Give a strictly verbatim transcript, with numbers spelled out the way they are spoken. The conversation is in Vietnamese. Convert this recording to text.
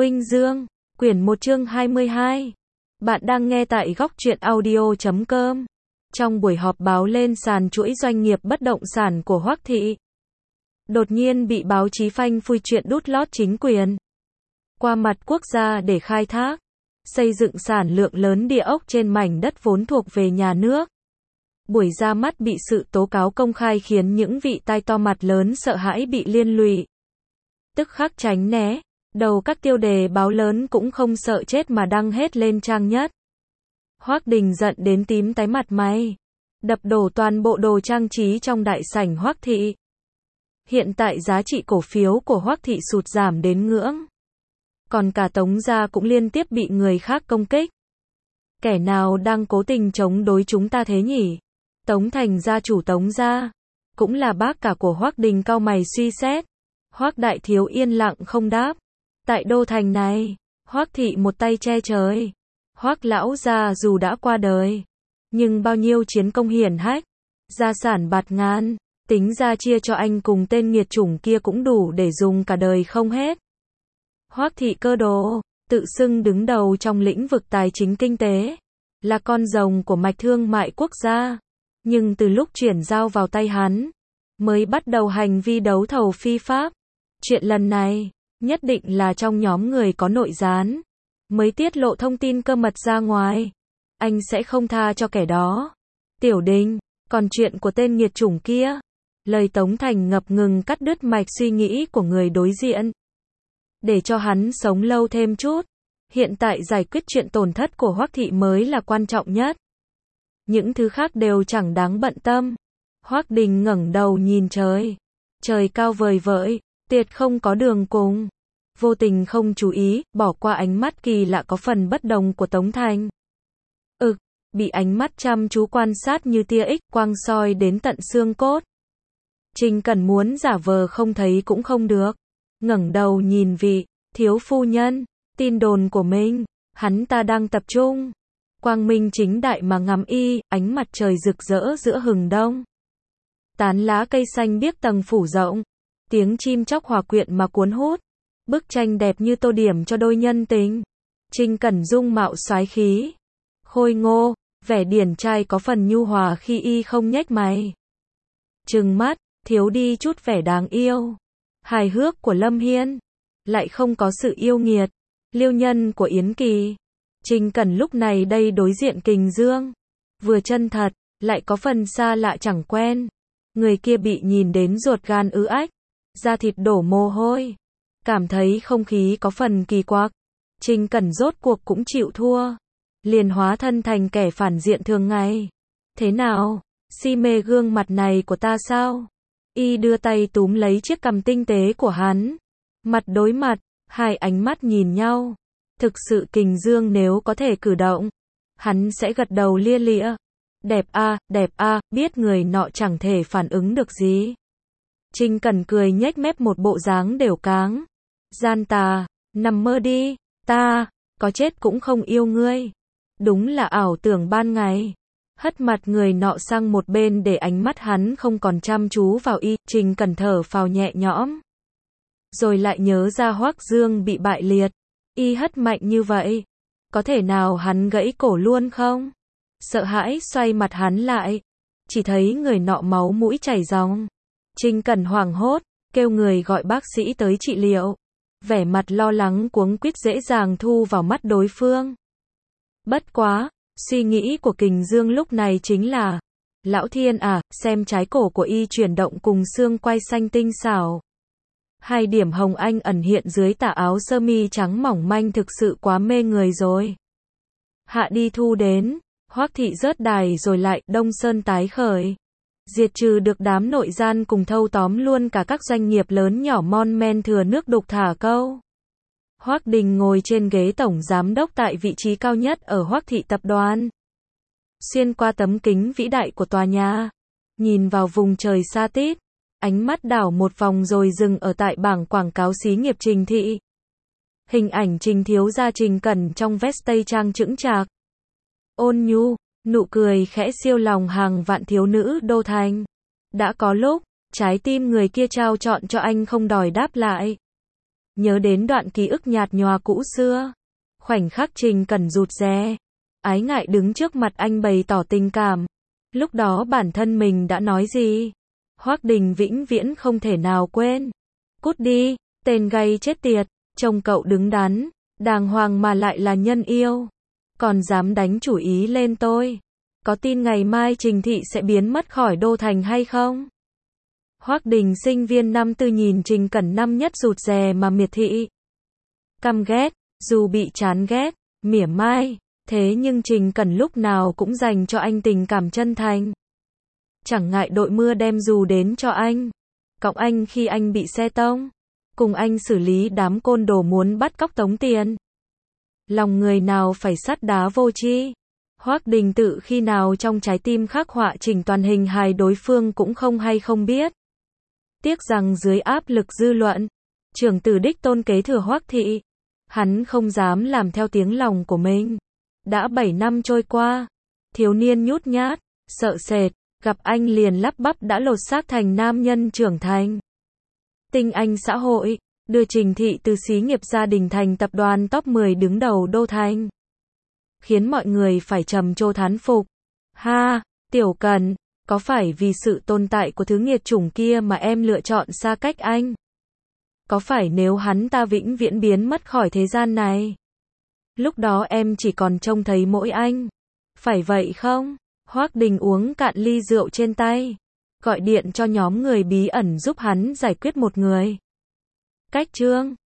Khuynh Dương, quyển một chương hai mươi hai. Bạn đang nghe tại góc truyện audio chấm com. Trong buổi họp báo lên sàn chuỗi doanh nghiệp bất động sản của Hoắc Thị, đột nhiên bị báo chí phanh phui chuyện đút lót chính quyền qua mặt quốc gia để khai thác, xây dựng sản lượng lớn địa ốc trên mảnh đất vốn thuộc về nhà nước. Buổi ra mắt bị sự tố cáo công khai khiến những vị tai to mặt lớn sợ hãi bị liên lụy, tức khắc tránh né. Đầu các tiêu đề báo lớn cũng không sợ chết mà đăng hết lên trang nhất. Hoắc Đình giận đến tím tái mặt mày, đập đổ toàn bộ đồ trang trí trong đại sảnh Hoắc Thị. Hiện tại giá trị cổ phiếu của Hoắc Thị sụt giảm đến ngưỡng. Còn cả Tống gia cũng liên tiếp bị người khác công kích. Kẻ nào đang cố tình chống đối chúng ta thế nhỉ? Tống Thành gia chủ Tống gia, cũng là bác cả của Hoắc Đình cau mày suy xét. Hoắc đại thiếu yên lặng không đáp. Tại đô thành này, Hoắc Thị một tay che trời. Hoắc lão gia dù đã qua đời, nhưng bao nhiêu chiến công hiển hách, gia sản bạt ngàn, tính ra chia cho anh cùng tên nghiệt chủng kia cũng đủ để dùng cả đời không hết. Hoắc Thị cơ đồ, tự xưng đứng đầu trong lĩnh vực tài chính kinh tế, là con rồng của mạch thương mại quốc gia, nhưng từ lúc chuyển giao vào tay hắn, mới bắt đầu hành vi đấu thầu phi pháp. Chuyện lần này, nhất định là trong nhóm người có nội gián, mới tiết lộ thông tin cơ mật ra ngoài. Anh sẽ không tha cho kẻ đó. Tiểu Đình, còn chuyện của tên nghiệt chủng kia. Lời Tống Thành ngập ngừng cắt đứt mạch suy nghĩ của người đối diện. Để cho hắn sống lâu thêm chút. Hiện tại giải quyết chuyện tổn thất của Hoắc Thị mới là quan trọng nhất. Những thứ khác đều chẳng đáng bận tâm. Hoắc Đình ngẩng đầu nhìn trời. Trời cao vời vợi, tuyệt không có đường cùng. Vô tình không chú ý, bỏ qua ánh mắt kỳ lạ có phần bất đồng của Tống Thành. Ực, bị ánh mắt chăm chú quan sát như tia X quang soi đến tận xương cốt. Trình Cẩn muốn giả vờ không thấy cũng không được. Ngẩng đầu nhìn vị thiếu phu nhân, tin đồn của mình, hắn ta đang tập trung. Quang minh chính đại mà ngắm y, ánh mặt trời rực rỡ giữa hừng đông. Tán lá cây xanh biếc tầng phủ rộng. Tiếng chim chóc hòa quyện mà cuốn hút. Bức tranh đẹp như tô điểm cho đôi nhân tình. Trình Cẩn dung mạo soái khí, khôi ngô, vẻ điển trai có phần nhu hòa khi y không nhếch mày. Trừng mắt, thiếu đi chút vẻ đáng yêu. Hài hước của Lâm Hiên, lại không có sự yêu nghiệt, liêu nhân của Yến Kỳ. Trình Cẩn lúc này đây đối diện Kình Dương, vừa chân thật, lại có phần xa lạ chẳng quen. Người kia bị nhìn đến ruột gan ứ ách, da thịt đổ mồ hôi. Cảm thấy không khí có phần kỳ quặc. Trình Cẩn rốt cuộc cũng chịu thua. Liền hóa thân thành kẻ phản diện thường ngày. Thế nào? Si mê gương mặt này của ta sao? Y đưa tay túm lấy chiếc cằm tinh tế của hắn. Mặt đối mặt, hai ánh mắt nhìn nhau. Thực sự Kình Dương nếu có thể cử động, hắn sẽ gật đầu lia lịa. Đẹp a, đẹp a, biết người nọ chẳng thể phản ứng được gì. Trình Cẩn cười nhếch mép một bộ dáng đều cáng. Gian tà, nằm mơ đi, ta, có chết cũng không yêu ngươi. Đúng là ảo tưởng ban ngày. Hất mặt người nọ sang một bên để ánh mắt hắn không còn chăm chú vào y. Trình Cẩn thở phào nhẹ nhõm. Rồi lại nhớ ra Hoắc Dương bị bại liệt. Y hất mạnh như vậy, có thể nào hắn gãy cổ luôn không? Sợ hãi xoay mặt hắn lại, chỉ thấy người nọ máu mũi chảy ròng. Trình Cẩn hoảng hốt, kêu người gọi bác sĩ tới trị liệu. Vẻ mặt lo lắng cuống quýt dễ dàng thu vào mắt đối phương. Bất quá, suy nghĩ của Kình Dương lúc này chính là, lão thiên à, xem trái cổ của y chuyển động cùng xương quai xanh tinh xảo. Hai điểm hồng anh ẩn hiện dưới tà áo sơ mi trắng mỏng manh thực sự quá mê người rồi. Hạ đi thu đến, Hoắc Thị rớt đài rồi lại Đông Sơn tái khởi. Diệt trừ được đám nội gian cùng thâu tóm luôn cả các doanh nghiệp lớn nhỏ mon men thừa nước đục thả câu. Hoắc Đình ngồi trên ghế tổng giám đốc tại vị trí cao nhất ở Hoắc Thị tập đoàn. Xuyên qua tấm kính vĩ đại của tòa nhà, nhìn vào vùng trời xa tít, ánh mắt đảo một vòng rồi dừng ở tại bảng quảng cáo xí nghiệp Trình Thị. Hình ảnh Trình thiếu gia Trình Cẩn trong vest tây trang chững chạc, ôn nhu, nụ cười khẽ siêu lòng hàng vạn thiếu nữ đô thành. Đã có lúc, trái tim người kia trao trọn cho anh không đòi đáp lại. nhớ đến đoạn ký ức nhạt nhòa cũ xưa. Khoảnh khắc Trình Cẩn rụt rè, ái ngại đứng trước mặt anh bày tỏ tình cảm. Lúc đó bản thân mình đã nói gì? Hoắc Đình vĩnh viễn không thể nào quên. Cút đi, tên gay chết tiệt, trông cậu đứng đắn, đàng hoàng mà lại là nhân yêu. Còn dám đánh chủ ý lên tôi. Có tin ngày mai Trình Thị sẽ biến mất khỏi đô thành hay không? Hoắc Đình sinh viên năm tư nhìn Trình Cẩn năm nhất rụt rè mà miệt thị. Căm ghét, dù bị chán ghét, mỉa mai, thế nhưng Trình Cẩn lúc nào cũng dành cho anh tình cảm chân thành. Chẳng ngại đội mưa đem dù đến cho anh, cõng anh khi anh bị xe tông, cùng anh xử lý đám côn đồ muốn bắt cóc tống tiền. Lòng người nào phải sắt đá vô tri. Hoắc Đình tự khi nào trong trái tim khắc họa chỉnh toàn hình hài đối phương cũng không hay không biết. Tiếc rằng dưới áp lực dư luận, trưởng tử đích tôn kế thừa Hoắc thị, hắn không dám làm theo tiếng lòng của mình. Đã bảy năm trôi qua, thiếu niên nhút nhát, sợ sệt, gặp anh liền lắp bắp đã lột xác thành nam nhân trưởng thành. Tinh anh xã hội, đưa Trình Thị từ xí nghiệp gia đình thành tập đoàn top mười đứng đầu đô thành. Khiến mọi người phải trầm trồ thán phục. Ha, Tiểu Cần, có phải vì sự tồn tại của thứ nghiệt chủng kia mà em lựa chọn xa cách anh? Có phải nếu hắn ta vĩnh viễn biến mất khỏi thế gian này, lúc đó em chỉ còn trông thấy mỗi anh? Phải vậy không? Hoắc Đình uống cạn ly rượu trên tay, gọi điện cho nhóm người bí ẩn giúp hắn giải quyết một người. Cách chương